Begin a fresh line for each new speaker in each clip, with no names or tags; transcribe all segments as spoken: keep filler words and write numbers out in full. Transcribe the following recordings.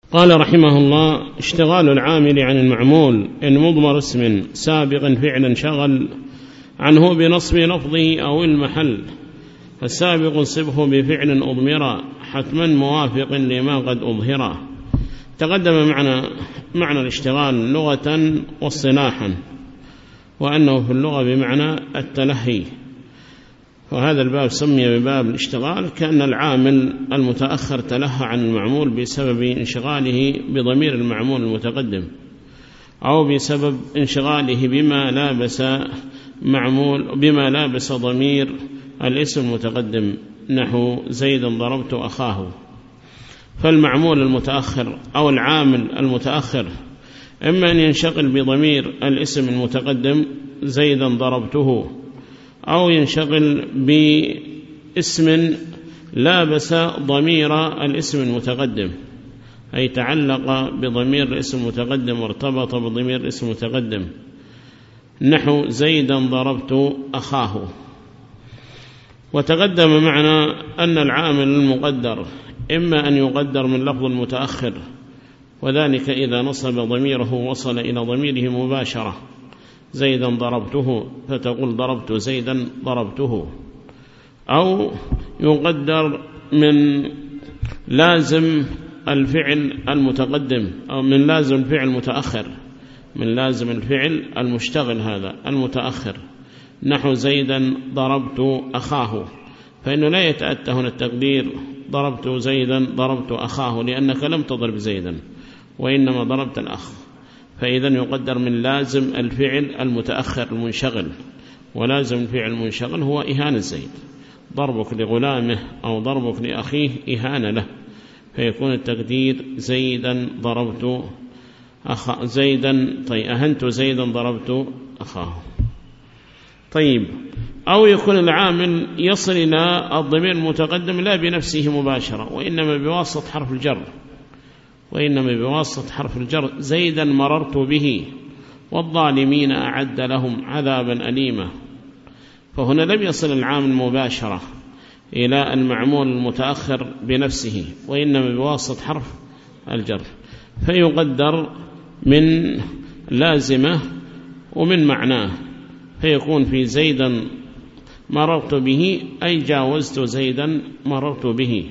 قال رحمه الله: اشتغال العامل عن المعمول إن مضمر اسم سابق فعلا شغل عنه بنصب لفظه أو المحل، فالسابق انصبه بفعل أضمر حتما موافق لما قد أظهره. تقدم معنى معنى الاشتغال لغة واصطلاحا، وأنه في اللغة بمعنى التلهي، وهذا الباب سمي بباب الاشتغال كأن العامل المتأخر تلهى عن المعمول بسبب انشغاله بضمير المعمول المتقدم، أو بسبب انشغاله بما لابس معمول بما لابس ضمير الاسم المتقدم، نحو زيدا ضربت أخاه. فالمعمول المتأخر أو العامل المتأخر إما أن ينشغل بضمير الاسم المتقدم زيدا ضربته، أو ينشغل باسم لابس ضمير الاسم المتقدم، أي تعلق بضمير الاسم المتقدم وارتبط بضمير الاسم المتقدم، نحو زيدا ضربت أخاه. وتقدم معنى أن العامل المقدر إما أن يقدر من لفظ المتأخر، وذلك إذا نصب ضميره وصل إلى ضميره مباشرة، زيدا ضربته فتقول ضربت زيدا ضربته، أو يقدر من لازم الفعل المتقدم أو من لازم الفعل المتأخر، من لازم الفعل المشتغل هذا المتأخر، نحو زيدا ضربت أخاه، فإنه لا يتأتى هنا التقدير ضربت زيدا ضربت أخاه، لأنك لم تضرب زيدا وإنما ضربت الأخ، فإذا يقدر من لازم الفعل المتأخر المنشغل، ولازم الفعل المنشغل هو إهانة زيد، ضربك لغلامه أو ضربك لأخيه إهانة له، فيكون التقدير زيدا ضربت أخ زيدا طيب أهنت زيدا ضربت أخاه. طيب، أو يكون العامل يصل إلى الضمير المتقدم لا بنفسه مباشرة، وإنما بواسطة حرف الجر، وإنما بواسطة حرف الجر، زيدا مررت به والظالمين أعد لهم عذابا أليما. فهنا لم يصل العامل مباشرة إلى المعمول المتأخر بنفسه، وإنما بواسطة حرف الجر، فيقدر من لازمة ومن معناه، فيكون في زيدا مررت به أي جاوزت زيدا مررت به،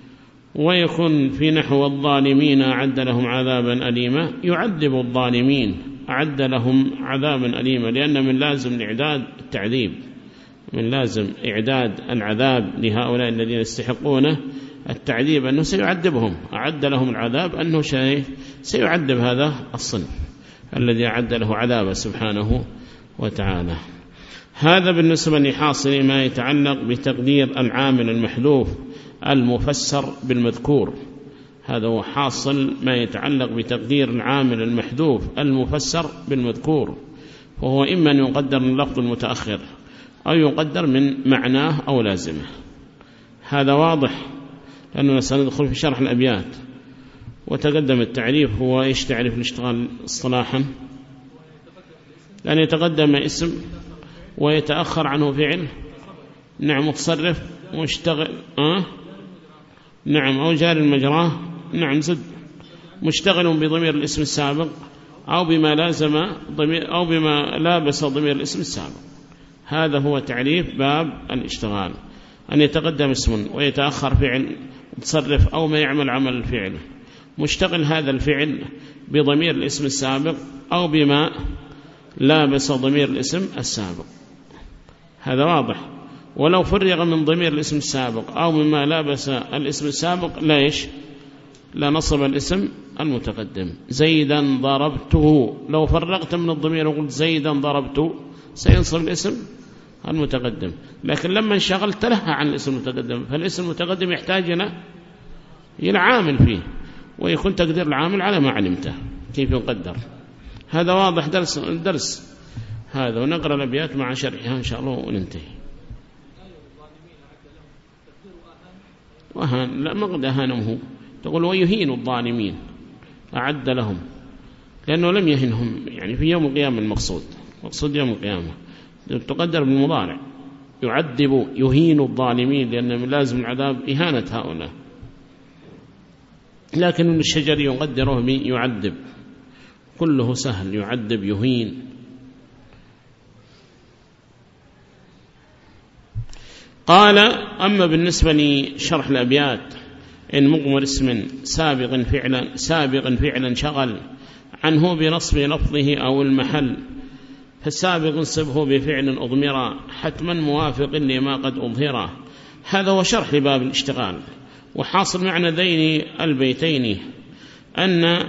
ويكون في نحو الظالمين أعد لهم عذابا أليما، يعذب الظالمين أعد لهم عذابا أليما، لأن من لازم الإعداد التعذيب، من لازم إعداد العذاب لهؤلاء الذين يستحقون التعذيب أنه سيعذبهم، أعد لهم العذاب أنه سيعذب هذا الصنف الذي أعد له عذاب سبحانه وتعالى. هذا بالنسبة لحاصل ما يتعلق بتقدير العامل المحذوف المفسر بالمذكور، هذا هو حاصل ما يتعلق بتقدير العامل المحذوف المفسر بالمذكور، وهو إما أن يقدر من لفظ المتأخر أو يقدر من معناه أو لازمه. هذا واضح لأننا سندخل في شرح الأبيات. وتقدم التعريف، هو إيش تعريف الاشتغال اصطلاحا؟ لأن يتقدم اسم ويتأخر عنه فعل، نعم، متصرف مشتغل أه؟ نعم، أو جار المجراه، نعم، زد مشتغل بضمير الاسم السابق أو بما لازم ضمير أو بما لابس ضمير الاسم السابق. هذا هو تعريف باب الاشتغال، أن يتقدم اسم ويتأخر فعل متصرف أو ما يعمل عمل الفعل، مشتغل هذا الفعل بضمير الاسم السابق أو بما لابس ضمير الاسم السابق. هذا واضح. ولو فرغ من ضمير الاسم السابق أو مما لابس الاسم السابق لا إيش لا نصب الاسم المتقدم. زيدا ضربته، لو فرغت من الضمير وقلت زيدا ضربته سينصب الاسم المتقدم، لكن لما انشغل تلهى عن الاسم المتقدم، فالاسم المتقدم يحتاج إلى إلى عامل فيه، ويكون تقدير العامل على ما علمته كيف يقدر. هذا واضح درس الدرس هذا، ونقرأ الأبيات مع شرحها إن شاء الله وننتهي. وهان لا، ما قد أهانهم، تقول ويهين الظالمين أعد لهم، لأنه لم يهنهم يعني في يوم القيامة، المقصود مقصود يوم القيامة تقدر بالمضارع، يعذب يهين الظالمين، لأن من لازم العذاب إهانة هؤلاء. لكن ابن الشجري يقدره يعذب، كله سهل، يعذب يهين. قال: أما بالنسبة لشرح الأبيات: إن مضمر اسم سابق فعلا سابق فعلا شغل عنه بنصب لفظه أو المحل، فالسابق انصبه بفعل أضمرا حتما موافق لما قد أظهره. هذا هو شرح لباب الاشتغال. وحاصل معنى ذين البيتين أن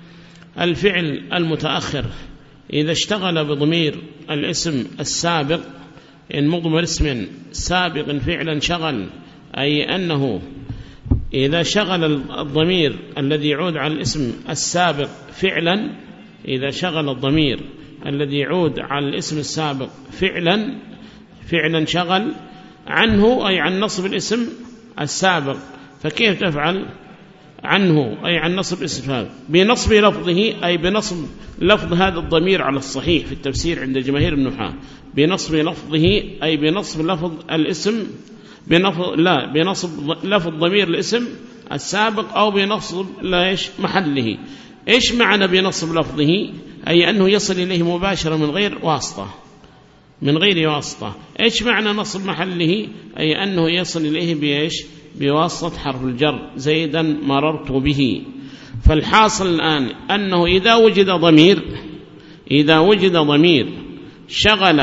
الفعل المتأخر إذا اشتغل بضمير الاسم السابق، إن مضمر اسم سابق فعلا شغل، أي أنه إذا شغل الضمير الذي يعود على الاسم السابق فعلا، إذا شغل الضمير الذي يعود على الاسم السابق فعلا فعلا شغل عنه، أي عن نصب الاسم السابق. فكيف تفعل عنه؟ أي عن نصب اسم السابق بنصب لفظه، أي بنصب لفظ هذا الضمير على الصحيح في التفسير عند جماهير النحاة، بنصب لفظه أي بنصب لفظ الاسم بنفض لا بنصب لفظ ضمير الاسم السابق أو بنصب ليش محله. إيش معنى بنصب لفظه؟ أي أنه يصل إليه مباشرة من غير واسطة، من غير واسطة. إيش معنى نصب محله؟ أي أنه يصل إليه بإيش؟ بواسطة حرف الجر، زيدا مررت به. فالحاصل الآن أنه إذا وجد ضمير إذا وجد ضمير شغل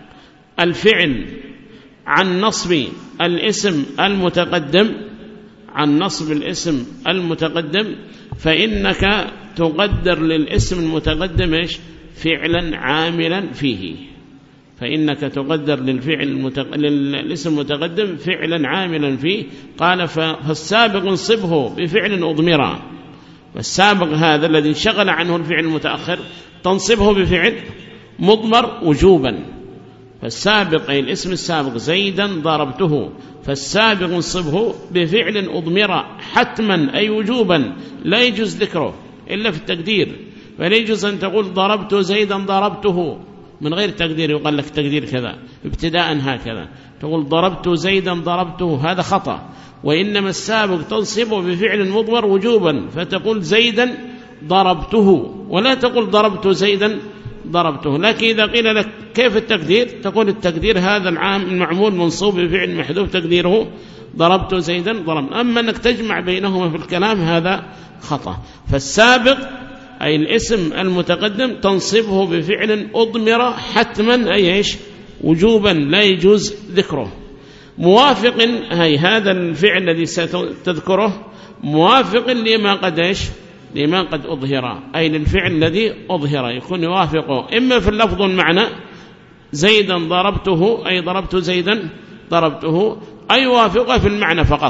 الفعل عن نصب الاسم المتقدم عن نصب الاسم المتقدم فإنك تقدر للاسم المتقدم إيش؟ فعلا عاملا فيه. فإنك تقدر للفعل المتق... للاسم المتقدم فعلا عاملا فيه. قال: فالسابق انصبه بفعل أضمرا. والسابق هذا الذي انشغل عنه الفعل المتأخر تنصبه بفعل مضمر وجوبا. فالسابق أي الاسم السابق زيدا ضربته، فالسابق انصبه بفعل أضمرا حتما أي وجوبا، لا يجوز ذكره إلا في التقدير. فلا يجوز أن تقول ضربت زيدا ضربته من غير تقدير، يقال لك تقدير كذا ابتداء هكذا، تقول ضربت زيدا ضربته، هذا خطأ. وإنما السابق تنصبه بفعل مضمر وجوبا، فتقول زيدا ضربته، ولا تقول ضربت زيدا ضربته. لكن إذا قيل لك كيف التقدير؟ تقول التقدير هذا العام المعمول منصوب بفعل محذوف تقديره ضربت زيدا ضرب. أما أنك تجمع بينهما في الكلام هذا خطأ. فالسابق أي الاسم المتقدم تنصبه بفعل أضمر حتما أي إيش؟ وجوبا، لا يجوز ذكره. موافق هي هذا الفعل الذي ستذكره موافق لما قد إيش؟ لما قد أظهر، أي للفعل الذي أظهر يكون يوافقه إما في اللفظ المعنى زيدا ضربته أي ضربت زيدا ضربته، أي يوافقه في المعنى فقط،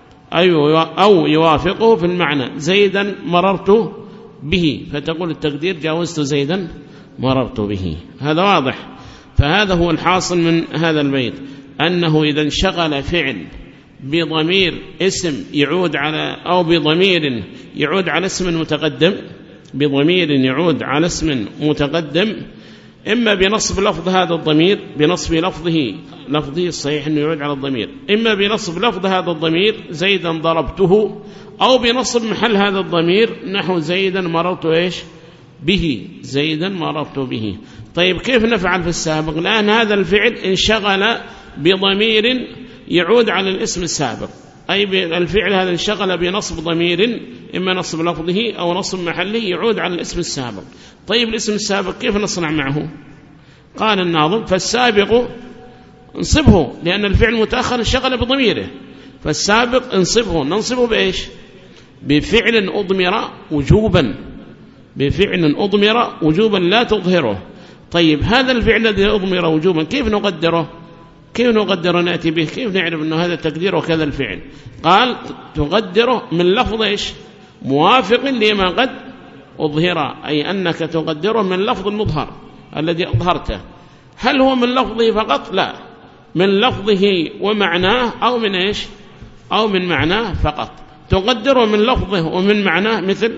أو يوافقه في المعنى زيدا مررت به، فتقول التقدير جاوزت زيدا مررت به. هذا واضح. فهذا هو الحاصل من هذا البيت، أنه إذا انشغل فعل بضمير اسم يعود على أو بضمير يعود على اسم متقدم بضمير يعود على اسم متقدم، إما بنصب لفظ هذا الضمير بنصب لفظه لفظه الصحيح أنه يعود على الضمير، إما بنصب لفظ هذا الضمير زيدا ضربته، أو بنصب محل هذا الضمير نحو زيدا مررت إيش به زيدا مررت به. طيب كيف نفعل في السابق؟ لأن هذا الفعل انشغل بضمير يعود على الاسم السابق، أي الفعل هذا انشغل بنصب ضمير إما نصب لفظه أو نصب محله يعود على الاسم السابق. طيب الاسم السابق كيف نصنع معه؟ قال الناظم: فالسابق انصبه، لأن الفعل المتأخر انشغل بضميره، فالسابق انصبه. ننصبه بإيش؟ بفعل أضمر وجوبا، بفعل أضمر وجوبا لا تظهره. طيب هذا الفعل الذي أضمر وجوبا كيف نقدره؟ كيف نقدر نأتي به؟ كيف نعرف أنه هذا التقدير وكذا الفعل؟ قال: تقدره من لفظ إيش؟ موافق لما قد أظهر، أي أنك تقدره من لفظ المظهر الذي أظهرته. هل هو من لفظه فقط؟ لا، من لفظه ومعناه، أو من إيش؟ أو من معناه فقط. تقدره من لفظه ومن معناه، مثل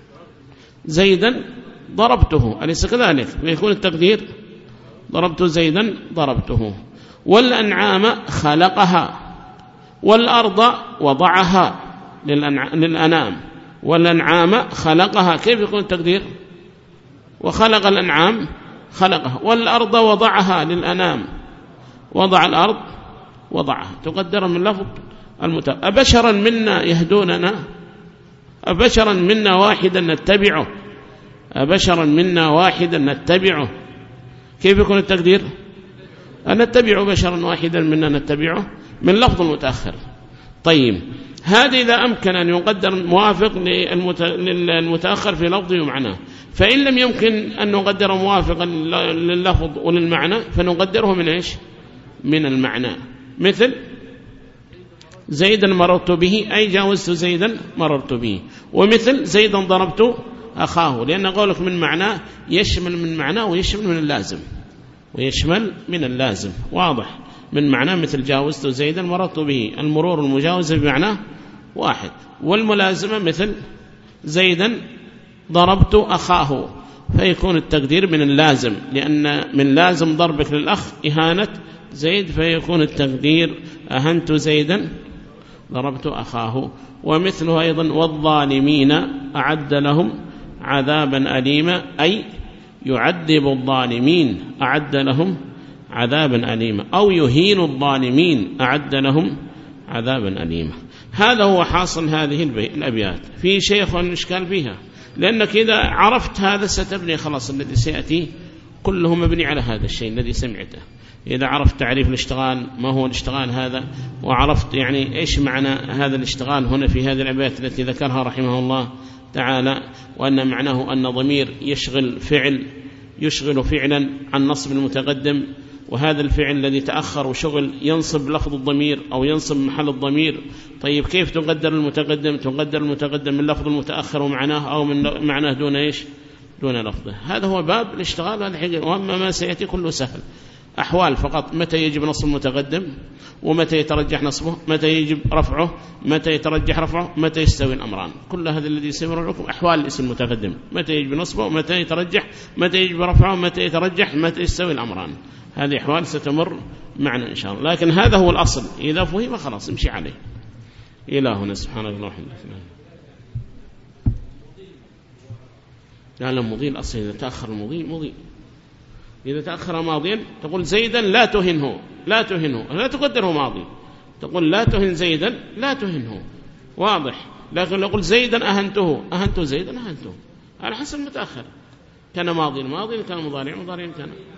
زيدا ضربته، أليس كذلك؟ ويكون التقدير ضربت زيدا ضربته. والأنعام خلقها، والأرض وضعها للأنعام والأنعام خلقها، كيف يكون التقدير؟ وخلق الأنعام خلقها. والأرض وضعها للأنام، وضع الأرض وضعها، تقدر من لفظ المتأخر. أبشرا منا يهدوننا، أبشرا منا واحدا نتبعه، أبشرا منا واحدا نتبعه، كيف يكون التقدير؟ أن نتبع بشرا واحدا منا نتبعه من لفظ المتأخر. طيب هذا إذا أمكن أن يقدر موافق للمتأخر في لفظه ومعناه، فإن لم يمكن أن نقدر موافقا لللفظ وللمعنى فنقدره من إيش؟ من المعنى. مثل زيدا مررت به، أي جاوزت زيدا مررت به. ومثل زيدا ضربت أخاه، لأن قولك من معناه يشمل من معناه ويشمل من اللازم، ويشمل من اللازم واضح. من معناه مثل جاوزت زيدا مررت به، المرور المجاوز بمعناه واحد. والملازمة مثل زيدا ضربت أخاه، فيكون التقدير من اللازم، لأن من لازم ضربك للأخ إهانة زيد، فيكون التقدير أهنت زيدا ضربت أخاه. ومثله أيضا والظالمين أعد لهم عذابا أليما، أي يعذب الظالمين أعد لهم عذابا أليما، أو يهين الظالمين أعد لهم عذابا أليما. هذا هو حاصل هذه الأبيات. في شيء إشكال فيها، لأنك إذا عرفت هذا ستبني خلاص الذي سيأتي كله مبني على هذا الشيء الذي سمعته. إذا عرفت تعريف الاشتغال، ما هو الاشتغال هذا، وعرفت يعني إيش معنى هذا الاشتغال هنا في هذه الأبيات التي ذكرها رحمه الله تعالى، وأن معناه أن ضمير يشغل فعل، يشغل فعلا عن نصب المتقدم، وهذا الفعل الذي تأخر وشغل ينصب لفظ الضمير أو ينصب محل الضمير. طيب كيف تقدر المتقدم؟ تقدر المتقدم من لفظ المتأخر ومعناه، أو من معناه دون إيش؟ دون لفظه. هذا هو باب الاشتغال هذا الحقيقة. وأما ما سيأتي كله سهل، أحوال فقط، متى يجب نصب المتقدم، ومتى يترجح نصبه، متى يجب رفعه، متى يترجح رفعه، متى يستوي الأمران. كل هذا الذي يسمر لكم أحوال الاسم المتقدم، متى يجب نصبه، متى يترجح، متى يجب رفعه، متى يترجح، متى يستوي الأمران. هذه أحوال ستمر معنا إن شاء الله، لكن هذا هو الأصل، إذا فهم خلاص امشي عليه. إلهنا سبحانه الله وحده. لا لا مضي الأصل، إذا تأخر المضي مضي، إذا تأخر ماضيا تقول زيدا لا تهنه، لا تهنه، لا تقدره ماضي، تقول لا تهن زيدا لا تهنه، واضح. لكن لو قلت زيدا أهنته، أهنته زيدا أهنته، على حسب متأخر، كان ماضي ماضي، كان مضارع مضارع، كان